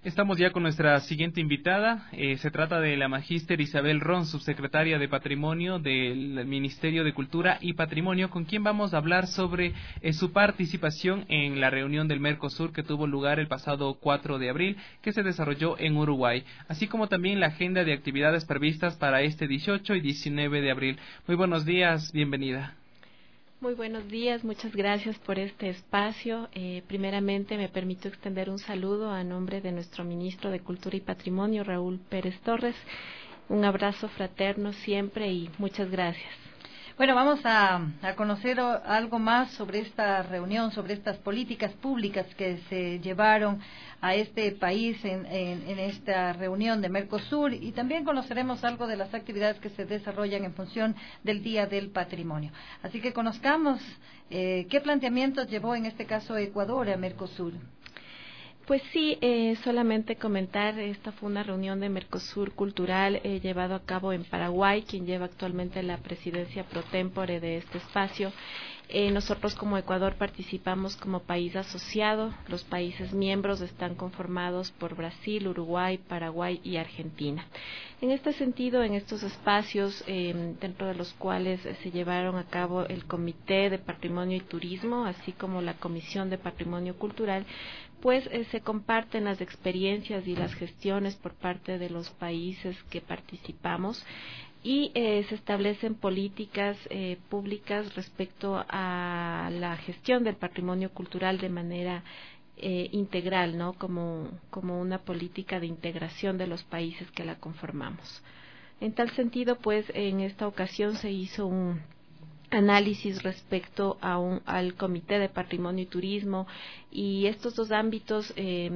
Estamos ya con nuestra siguiente invitada. Se trata de la magíster Isabel Ron, subsecretaria de Patrimonio del Ministerio de Cultura y Patrimonio, con quien vamos a hablar sobre su participación en la reunión del Mercosur que tuvo lugar el pasado 4 de abril, que se desarrolló en Uruguay, así como también la agenda de actividades previstas para este 18 y 19 de abril. Muy buenos días, bienvenida. Muy buenos días, muchas gracias por este espacio. Primeramente me permito extender un saludo a nombre de nuestro ministro de Cultura y Patrimonio, Raúl Pérez Torres. Un abrazo fraterno siempre y muchas gracias. Bueno, vamos a conocer algo más sobre esta reunión, sobre estas políticas públicas que se llevaron a este país en esta reunión de Mercosur, y también conoceremos algo de las actividades que se desarrollan en función del Día del Patrimonio. Así que conozcamos qué planteamientos llevó en este caso Ecuador a Mercosur. Pues sí, solamente comentar, esta fue una reunión de Mercosur Cultural llevado a cabo en Paraguay, quien lleva actualmente la presidencia pro tempore de este espacio. Nosotros como Ecuador participamos como país asociado. Los países miembros están conformados por Brasil, Uruguay, Paraguay y Argentina. En este sentido, en estos espacios, dentro de los cuales se llevaron a cabo el Comité de Patrimonio y Turismo, así como la Comisión de Patrimonio Cultural, pues se comparten las experiencias y las gestiones por parte de los países que participamos y se establecen políticas públicas respecto a la gestión del patrimonio cultural de manera integral, ¿no? Como una política de integración de los países que la conformamos. En tal sentido, pues en esta ocasión se hizo un análisis respecto al Comité de Patrimonio y Turismo y estos dos ámbitos,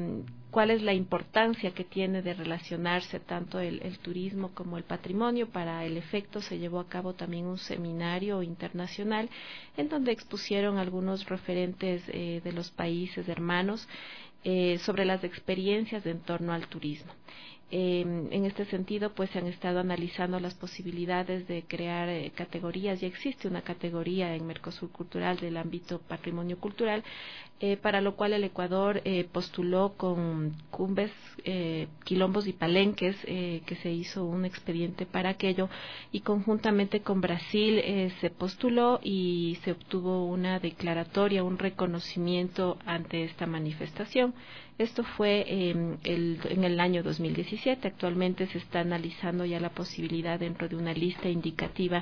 cuál es la importancia que tiene de relacionarse tanto el turismo como el patrimonio. Para el efecto se llevó a cabo también un seminario internacional en donde expusieron algunos referentes de los países hermanos sobre las experiencias en torno al turismo. En este sentido, pues se han estado analizando las posibilidades de crear categorías. Ya existe una categoría en Mercosur Cultural del ámbito patrimonio cultural, para lo cual el Ecuador postuló con cumbres, quilombos y palenques, que se hizo un expediente para aquello, y conjuntamente con Brasil se postuló y se obtuvo una declaratoria, un reconocimiento ante esta manifestación. Esto fue en el año 2017. Actualmente se está analizando ya la posibilidad dentro de una lista indicativa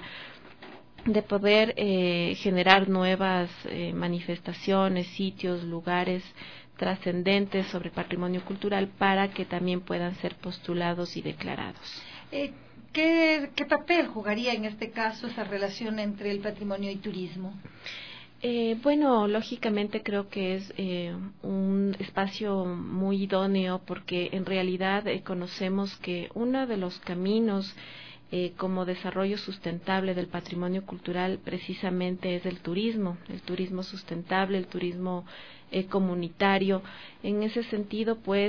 de poder generar nuevas manifestaciones, sitios, lugares trascendentes sobre patrimonio cultural para que también puedan ser postulados y declarados. ¿Qué papel jugaría en este caso esa relación entre el patrimonio y turismo? Bueno, lógicamente creo que es un espacio muy idóneo porque en realidad conocemos que uno de los caminos como desarrollo sustentable del patrimonio cultural precisamente es el turismo sustentable, el turismo comunitario. En ese sentido, pues,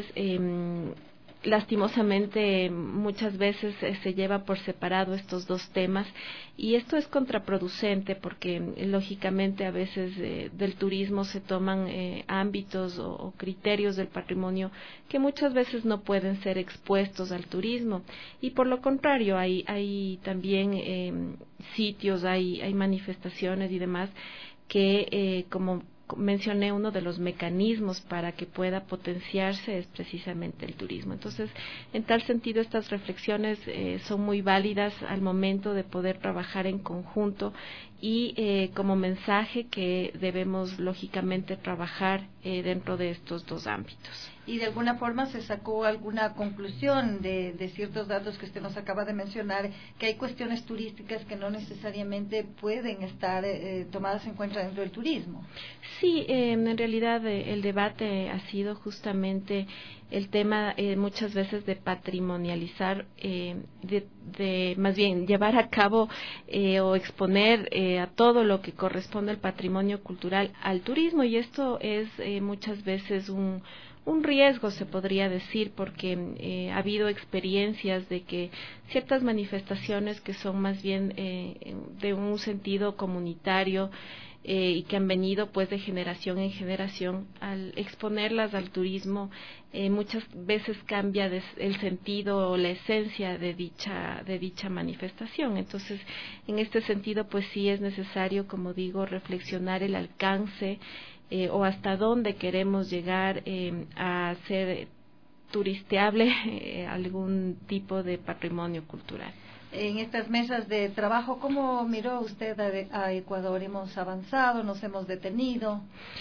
lastimosamente muchas veces se lleva por separado estos dos temas y esto es contraproducente porque lógicamente a veces del turismo se toman ámbitos o criterios del patrimonio que muchas veces no pueden ser expuestos al turismo, y por lo contrario hay también sitios, hay manifestaciones y demás que como mencioné, uno de los mecanismos para que pueda potenciarse es precisamente el turismo. Entonces, en tal sentido, estas reflexiones son muy válidas al momento de poder trabajar en conjunto y como mensaje que debemos lógicamente trabajar dentro de estos dos ámbitos. ¿Y de alguna forma se sacó alguna conclusión de ciertos datos que usted nos acaba de mencionar, que hay cuestiones turísticas que no necesariamente pueden estar tomadas en cuenta dentro del turismo? Sí, en realidad el debate ha sido justamente el tema muchas veces de patrimonializar, de más bien llevar a cabo o exponer a todo lo que corresponde al patrimonio cultural al turismo, y esto es muchas veces un riesgo, se podría decir, porque ha habido experiencias de que ciertas manifestaciones que son más bien de un sentido comunitario y que han venido pues de generación en generación. Al exponerlas al turismo, muchas veces cambia el sentido o la esencia de dicha manifestación. Entonces, en este sentido, pues sí es necesario, como digo, reflexionar el alcance o hasta dónde queremos llegar a hacer turisteable algún tipo de patrimonio cultural. En estas mesas de trabajo, ¿cómo miró usted a Ecuador? ¿Hemos avanzado? ¿Nos hemos detenido?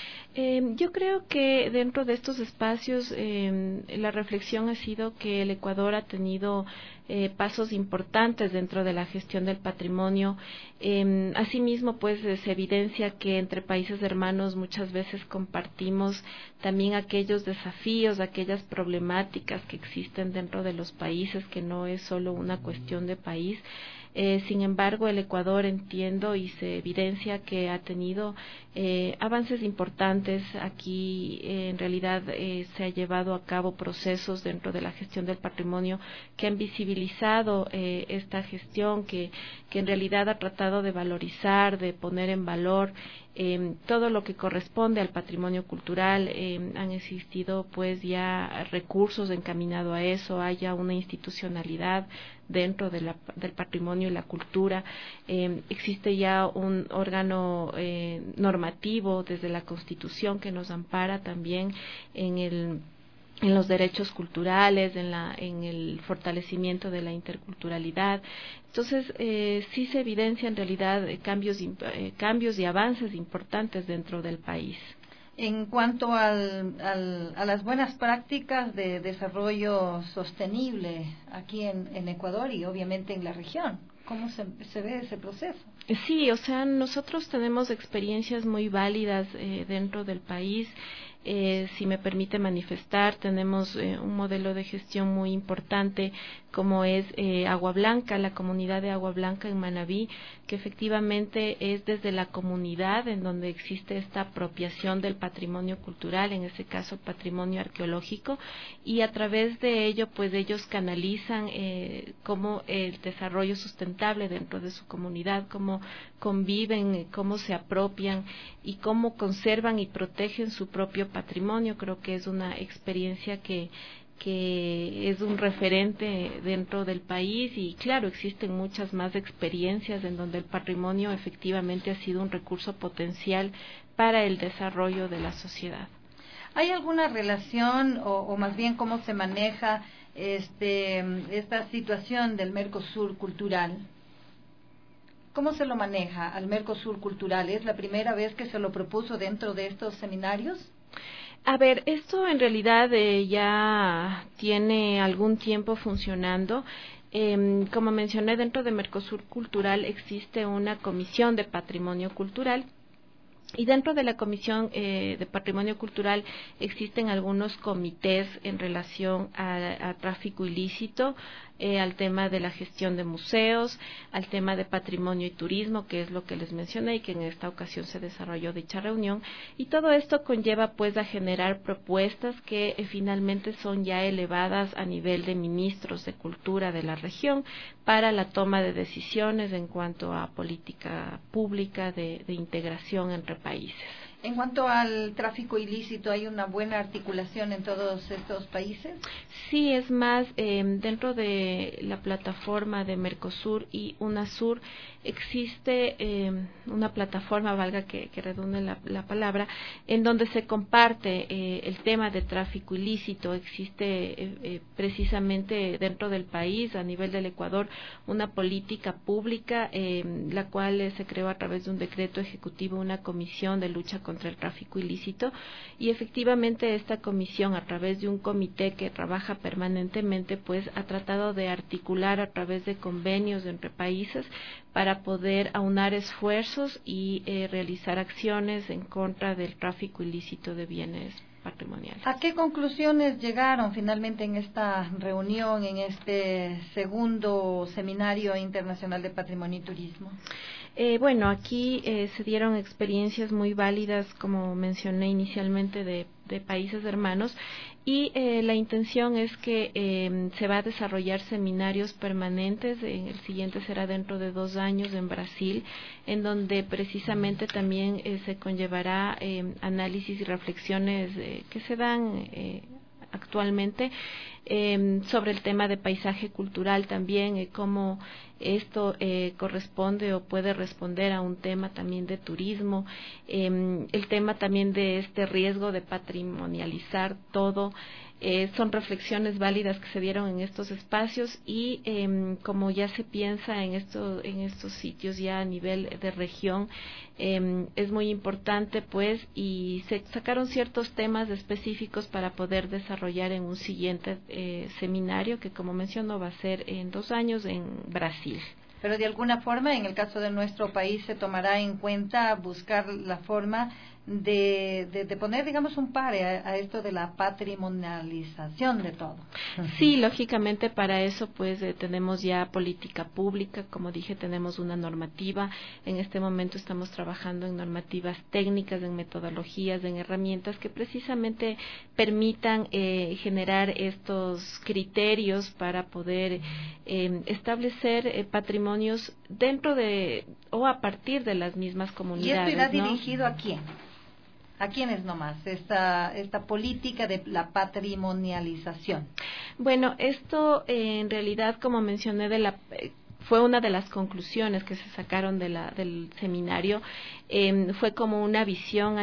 Yo creo que dentro de estos espacios la reflexión ha sido que el Ecuador ha tenido pasos importantes dentro de la gestión del patrimonio. Asimismo, pues se evidencia que entre países hermanos muchas veces compartimos también aquellos desafíos, aquellas problemáticas que existen dentro de los países, que no es solo una cuestión de país. Sin embargo, el Ecuador, entiendo y se evidencia que ha tenido avances importantes. Aquí, en realidad, se ha llevado a cabo procesos dentro de la gestión del patrimonio que han visibilizado esta gestión, que en realidad ha tratado de valorizar, de poner en valor todo lo que corresponde al patrimonio cultural. Han existido pues ya recursos encaminados a eso, haya una institucionalidad dentro del patrimonio y la cultura. Existe ya un órgano normativo desde la Constitución que nos ampara también en los derechos culturales, en el fortalecimiento de la interculturalidad. Entonces, sí se evidencia en realidad cambios y avances importantes dentro del país. En cuanto a las buenas prácticas de desarrollo sostenible aquí en Ecuador y obviamente en la región, ¿cómo se ve ese proceso? Sí, o sea, nosotros tenemos experiencias muy válidas dentro del país. Si me permite manifestar, tenemos un modelo de gestión muy importante como es Agua Blanca, la comunidad de Agua Blanca en Manabí, que efectivamente es desde la comunidad en donde existe esta apropiación del patrimonio cultural, en este caso patrimonio arqueológico, y a través de ello pues ellos canalizan cómo el desarrollo sustentable dentro de su comunidad, cómo conviven, cómo se apropian y cómo conservan y protegen su propio patrimonio. Creo que es una experiencia que es un referente dentro del país, y claro, existen muchas más experiencias en donde el patrimonio efectivamente ha sido un recurso potencial para el desarrollo de la sociedad. ¿Hay alguna relación o más bien cómo se maneja esta situación del Mercosur cultural? ¿Cómo se lo maneja al Mercosur cultural? ¿Es la primera vez que se lo propuso dentro de estos seminarios? A ver, esto en realidad ya tiene algún tiempo funcionando. Como mencioné, dentro de Mercosur Cultural existe una comisión de patrimonio cultural, y dentro de la Comisión de Patrimonio Cultural existen algunos comités en relación a tráfico ilícito, al tema de la gestión de museos, al tema de patrimonio y turismo, que es lo que les mencioné y que en esta ocasión se desarrolló dicha reunión. Y todo esto conlleva pues a generar propuestas que finalmente son ya elevadas a nivel de ministros de cultura de la región para la toma de decisiones en cuanto a política pública de integración entre países. En cuanto al tráfico ilícito, ¿hay una buena articulación en todos estos países? Sí, es más, dentro de la plataforma de Mercosur y UNASUR existe una plataforma, valga que redunde la palabra, en donde se comparte el tema de tráfico ilícito. Existe precisamente dentro del país, a nivel del Ecuador, una política pública, la cual se creó a través de un decreto ejecutivo, una comisión de lucha contra el tráfico ilícito, y efectivamente esta comisión, a través de un comité que trabaja permanentemente, pues ha tratado de articular a través de convenios entre países para poder aunar esfuerzos y realizar acciones en contra del tráfico ilícito de bienes patrimoniales. ¿A qué conclusiones llegaron finalmente en esta reunión, en este segundo seminario internacional de patrimonio y turismo? Bueno, aquí se dieron experiencias muy válidas, como mencioné inicialmente, de de países hermanos, y la intención es que se va a desarrollar seminarios permanentes. El siguiente será dentro de 2 años en Brasil, en donde precisamente también se conllevará análisis y reflexiones que se dan actualmente sobre el tema de paisaje cultural también, cómo esto corresponde o puede responder a un tema también de turismo, el tema también de este riesgo de patrimonializar todo. Son reflexiones válidas que se dieron en estos espacios y como ya se piensa en estos sitios ya a nivel de región, es muy importante pues, y se sacaron ciertos temas específicos para poder desarrollar en un siguiente seminario que, como menciono, va a ser en 2 años en Brasil. Pero de alguna forma, en el caso de nuestro país, se tomará en cuenta buscar la forma de poner, digamos, un pare a esto de la patrimonialización de todo. Sí, lógicamente para eso pues tenemos ya política pública, como dije, tenemos una normativa. En este momento estamos trabajando en normativas técnicas, en metodologías, en herramientas que precisamente permitan generar estos criterios para poder establecer patrimonios dentro de o a partir de las mismas comunidades. ¿Y esto irá ¿no? dirigido a quién? ¿A quiénes nomás esta política de la patrimonialización? Bueno, esto en realidad, como mencioné, fue una de las conclusiones que se sacaron del seminario. Fue como una visión a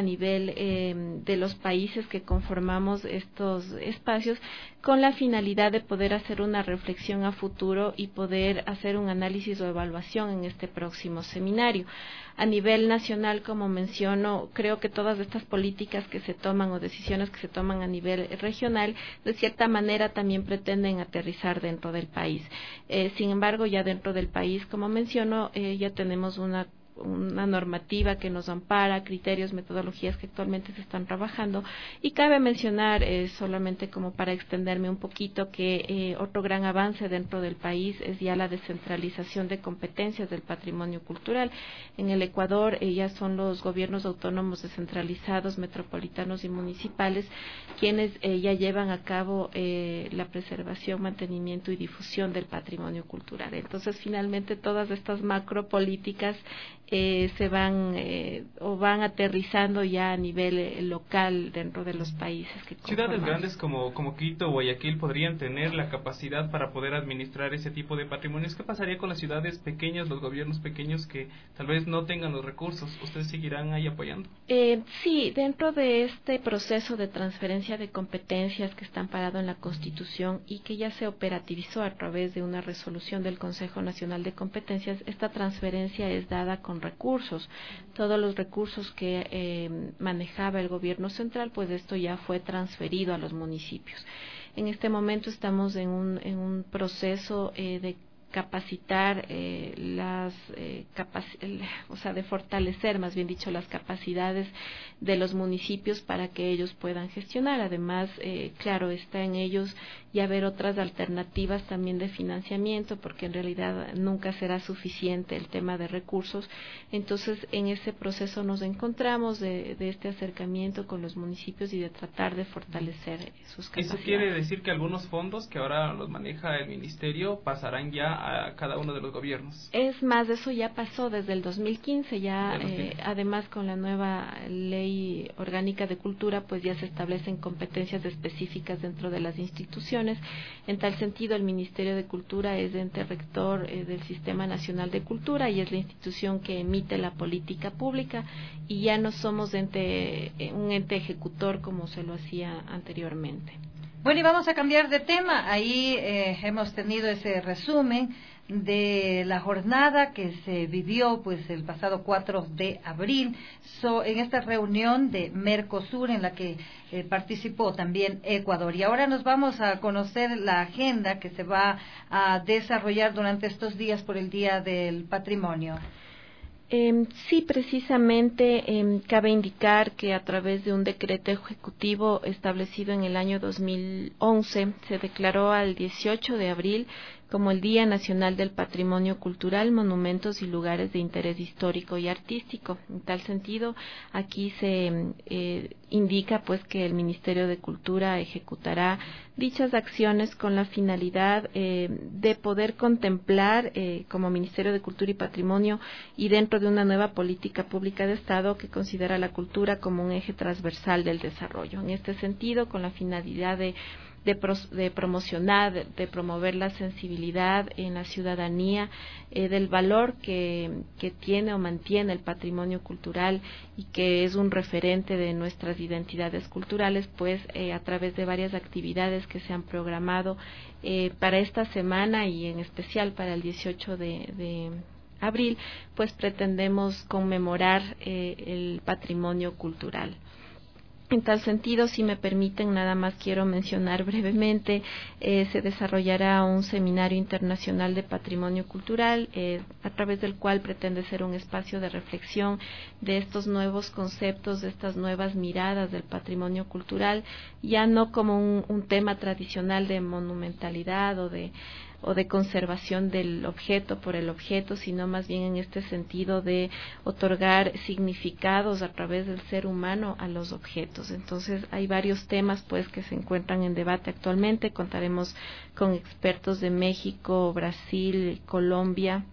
nivel de los países que conformamos estos espacios, con la finalidad de poder hacer una reflexión a futuro y poder hacer un análisis o evaluación en este próximo seminario. A nivel nacional, como menciono, creo que todas estas políticas que se toman o decisiones que se toman a nivel regional, de cierta manera también pretenden aterrizar dentro del país. Sin embargo, ya dentro del país, como menciono, ya tenemos una normativa que nos ampara, criterios, metodologías que actualmente se están trabajando, y cabe mencionar, solamente como para extenderme un poquito, que otro gran avance dentro del país es ya la descentralización de competencias del patrimonio cultural. En el Ecuador ya son los gobiernos autónomos descentralizados, metropolitanos y municipales quienes ya llevan a cabo la preservación, mantenimiento y difusión del patrimonio cultural. Entonces, finalmente, todas estas macropolíticas se van o van aterrizando ya a nivel local dentro de los países que conformamos. Ciudades grandes como Quito o Guayaquil podrían tener la capacidad para poder administrar ese tipo de patrimonios. ¿Qué pasaría con las ciudades pequeñas, los gobiernos pequeños que tal vez no tengan los recursos? ¿Ustedes seguirán ahí apoyando? Sí, dentro de este proceso de transferencia de competencias que está amparado en la Constitución y que ya se operativizó a través de una resolución del Consejo Nacional de Competencias, esta transferencia es dada con recursos. Todos los recursos que manejaba el gobierno central, pues esto ya fue transferido a los municipios. En este momento estamos en un proceso de capacitar o sea, de fortalecer, más bien dicho, las capacidades de los municipios para que ellos puedan gestionar. Además, claro, está en ellos ya ver otras alternativas también de financiamiento, porque en realidad nunca será suficiente el tema de recursos. Entonces, en ese proceso nos encontramos de este acercamiento con los municipios y de tratar de fortalecer sus capacidades. ¿Eso quiere decir que algunos fondos que ahora los maneja el ministerio pasarán ya a cada uno de los gobiernos? Es más, eso ya pasó desde el 2015, ya además con la nueva ley orgánica de cultura, pues ya se establecen competencias específicas dentro de las instituciones. En tal sentido, el Ministerio de Cultura es ente rector del Sistema Nacional de Cultura y es la institución que emite la política pública, y ya no somos un ente ejecutor como se lo hacía anteriormente. Bueno, y vamos a cambiar de tema. Ahí hemos tenido ese resumen de la jornada que se vivió pues el pasado 4 de abril en esta reunión de Mercosur en la que participó también Ecuador. Y ahora nos vamos a conocer la agenda que se va a desarrollar durante estos días por el Día del Patrimonio. Sí, precisamente cabe indicar que a través de un decreto ejecutivo establecido en el año 2011 se declaró al 18 de abril como el Día Nacional del Patrimonio Cultural, Monumentos y Lugares de Interés Histórico y Artístico. En tal sentido, aquí se indica pues que el Ministerio de Cultura ejecutará dichas acciones con la finalidad de poder contemplar como Ministerio de Cultura y Patrimonio y dentro de una nueva política pública de Estado que considera la cultura como un eje transversal del desarrollo. En este sentido, con la finalidad de promocionar, de promover la sensibilidad en la ciudadanía del valor que tiene o mantiene el patrimonio cultural y que es un referente de nuestras identidades culturales, pues a través de varias actividades que se han programado para esta semana y en especial para el 18 de abril, pues pretendemos conmemorar el patrimonio cultural. En tal sentido, si me permiten, nada más quiero mencionar brevemente, se desarrollará un seminario internacional de patrimonio cultural, a través del cual pretende ser un espacio de reflexión de estos nuevos conceptos, de estas nuevas miradas del patrimonio cultural, ya no como un tema tradicional de monumentalidad o de conservación del objeto por el objeto, sino más bien en este sentido de otorgar significados a través del ser humano a los objetos. Entonces hay varios temas pues que se encuentran en debate actualmente. Contaremos con expertos de México, Brasil, Colombia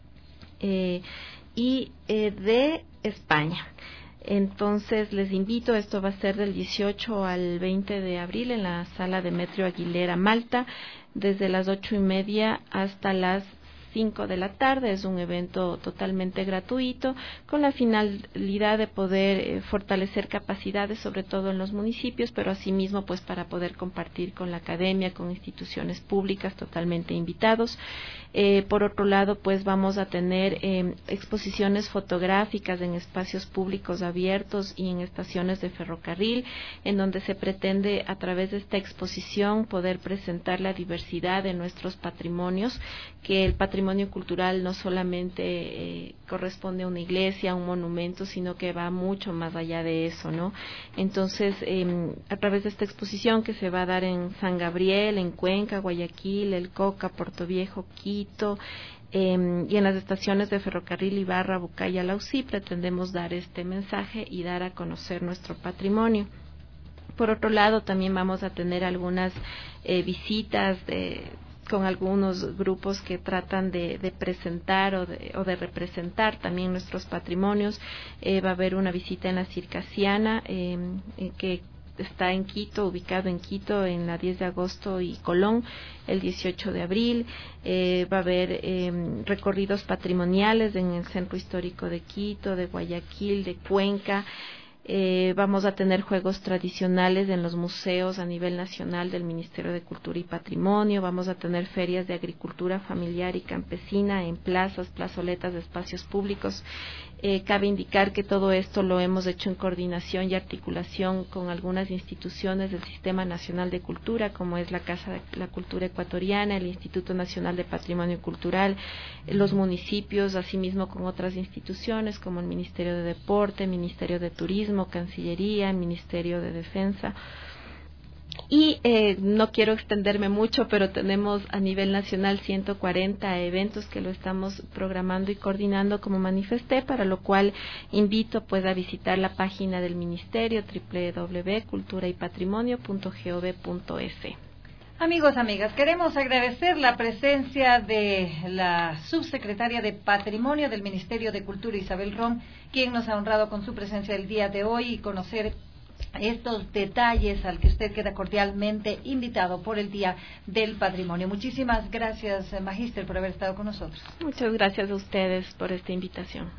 y de España. Entonces les invito, esto va a ser del 18 al 20 de abril en la sala Demetrio Aguilera, Malta, desde las 8:30 hasta las 5 de la tarde. Es un evento totalmente gratuito con la finalidad de poder fortalecer capacidades, sobre todo en los municipios, pero asimismo pues para poder compartir con la academia, con instituciones públicas, totalmente invitados. Por otro lado, pues vamos a tener exposiciones fotográficas en espacios públicos abiertos y en estaciones de ferrocarril, en donde se pretende a través de esta exposición poder presentar la diversidad de nuestros patrimonios, que el patrimonio cultural no solamente corresponde a una iglesia, a un monumento, sino que va mucho más allá de eso, ¿no? Entonces, a través de esta exposición que se va a dar en San Gabriel, en Cuenca, Guayaquil, El Coca, Portoviejo, Quito, y en las estaciones de ferrocarril Ibarra, Bucaya, Lausí, pretendemos dar este mensaje y dar a conocer nuestro patrimonio. Por otro lado, también vamos a tener algunas visitas con algunos grupos que tratan de presentar o de representar también nuestros patrimonios. Va a haber una visita en la Circasiana que está en Quito, ubicado en Quito, en la 10 de agosto y Colón, el 18 de abril. Va a haber recorridos patrimoniales en el Centro Histórico de Quito, de Guayaquil, de Cuenca. Vamos a tener juegos tradicionales en los museos a nivel nacional del Ministerio de Cultura y Patrimonio. Vamos a tener ferias de agricultura familiar y campesina en plazas, plazoletas de espacios públicos. Cabe indicar que todo esto lo hemos hecho en coordinación y articulación con algunas instituciones del Sistema Nacional de Cultura, como es la Casa de la Cultura Ecuatoriana, el Instituto Nacional de Patrimonio Cultural, los municipios, asimismo con otras instituciones como el Ministerio de Deporte, Ministerio de Turismo, Cancillería, Ministerio de Defensa. Y no quiero extenderme mucho, pero tenemos a nivel nacional 140 eventos que lo estamos programando y coordinando, como manifesté, para lo cual invito pues a visitar la página del Ministerio, www.culturaypatrimonio.gov.es. Amigos, amigas, queremos agradecer la presencia de la subsecretaria de Patrimonio del Ministerio de Cultura, Isabel Ron, quien nos ha honrado con su presencia el día de hoy, y conocer estos detalles al que usted queda cordialmente invitado por el Día del Patrimonio. Muchísimas gracias, Magíster, por haber estado con nosotros. Muchas gracias a ustedes por esta invitación.